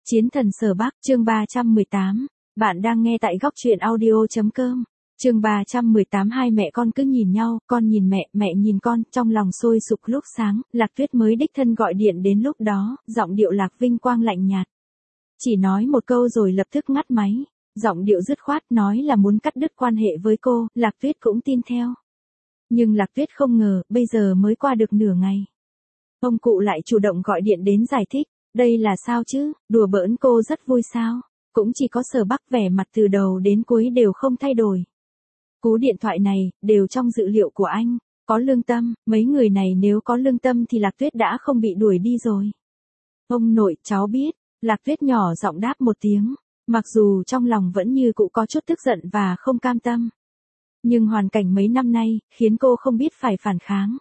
Chiến thần Sở Bắc, chương 318. Bạn đang nghe tại góc truyện audio.com. Chương 318. Hai mẹ con cứ nhìn nhau, con nhìn mẹ, mẹ nhìn con, trong lòng sôi sục. Lúc sáng, Lạc Tuyết mới đích thân gọi điện đến, lúc đó, giọng điệu Lạc Vinh Quang lạnh nhạt. Chỉ nói một câu rồi lập tức ngắt máy. Giọng điệu dứt khoát, nói là muốn cắt đứt quan hệ với cô. Lạc Tuyết cũng tin theo. Nhưng Lạc Tuyết không ngờ, bây giờ mới qua được nửa ngày, ông cụ lại chủ động gọi điện đến giải thích. Đây là sao chứ, đùa bỡn cô rất vui sao? Cũng chỉ có Sở Bắc vẻ mặt từ đầu đến cuối đều không thay đổi. Cú điện thoại này, đều trong dự liệu của anh. Có lương tâm, mấy người này nếu có lương tâm thì Lạc Tuyết đã không bị đuổi đi rồi. Ông nội, cháu biết. Lạc Tuyết nhỏ giọng đáp một tiếng. Mặc dù trong lòng vẫn như cũ có chút tức giận và không cam tâm. Nhưng hoàn cảnh mấy năm nay, khiến cô không biết phải phản kháng.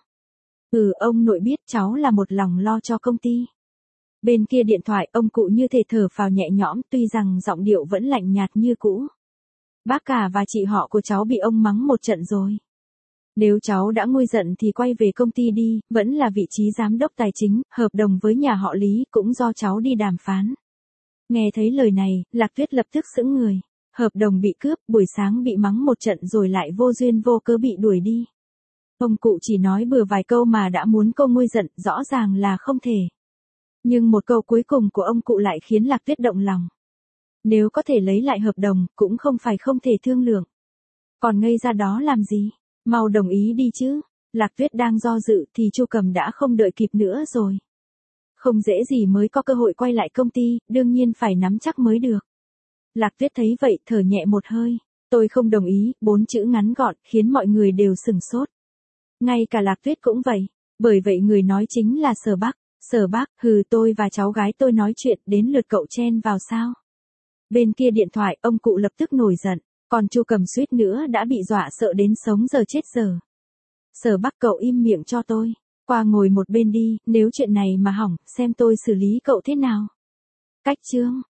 Ông nội biết, cháu là một lòng lo cho công ty. Bên kia điện thoại, ông cụ như thể thở phào nhẹ nhõm, tuy rằng giọng điệu vẫn lạnh nhạt như cũ. Bác cả và chị họ của cháu bị ông mắng một trận rồi. Nếu cháu đã nguôi giận thì quay về công ty đi, vẫn là vị trí giám đốc tài chính, hợp đồng với nhà họ Lý cũng do cháu đi đàm phán. Nghe thấy lời này, Lạc Tuyết lập tức sững người. Hợp đồng bị cướp, buổi sáng bị mắng một trận rồi lại vô duyên vô cớ bị đuổi đi. Ông cụ chỉ nói bừa vài câu mà đã muốn cô nguôi giận, rõ ràng là không thể. Nhưng một câu cuối cùng của ông cụ lại khiến Lạc Tuyết động lòng. Nếu có thể lấy lại hợp đồng, cũng không phải không thể thương lượng. Còn ngây ra đó làm gì? Mau đồng ý đi chứ. Lạc Tuyết đang do dự thì Chu Cầm đã không đợi kịp nữa rồi. Không dễ gì mới có cơ hội quay lại công ty, đương nhiên phải nắm chắc mới được. Lạc Tuyết thấy vậy, thở nhẹ một hơi. Tôi không đồng ý, 4 chữ ngắn gọn, khiến mọi người đều sửng sốt. Ngay cả Lạc Tuyết cũng vậy. Bởi vậy người nói chính là Sở Bắc. Sở Bắc, tôi và cháu gái tôi nói chuyện, đến lượt cậu chen vào sao? Bên kia điện thoại, ông cụ lập tức nổi giận, còn Chu Cầm suýt nữa đã bị dọa sợ đến sống giờ chết giờ. Sở Bắc, cậu im miệng cho tôi, qua ngồi một bên đi, nếu chuyện này mà hỏng, xem tôi xử lý cậu thế nào. Cách chương,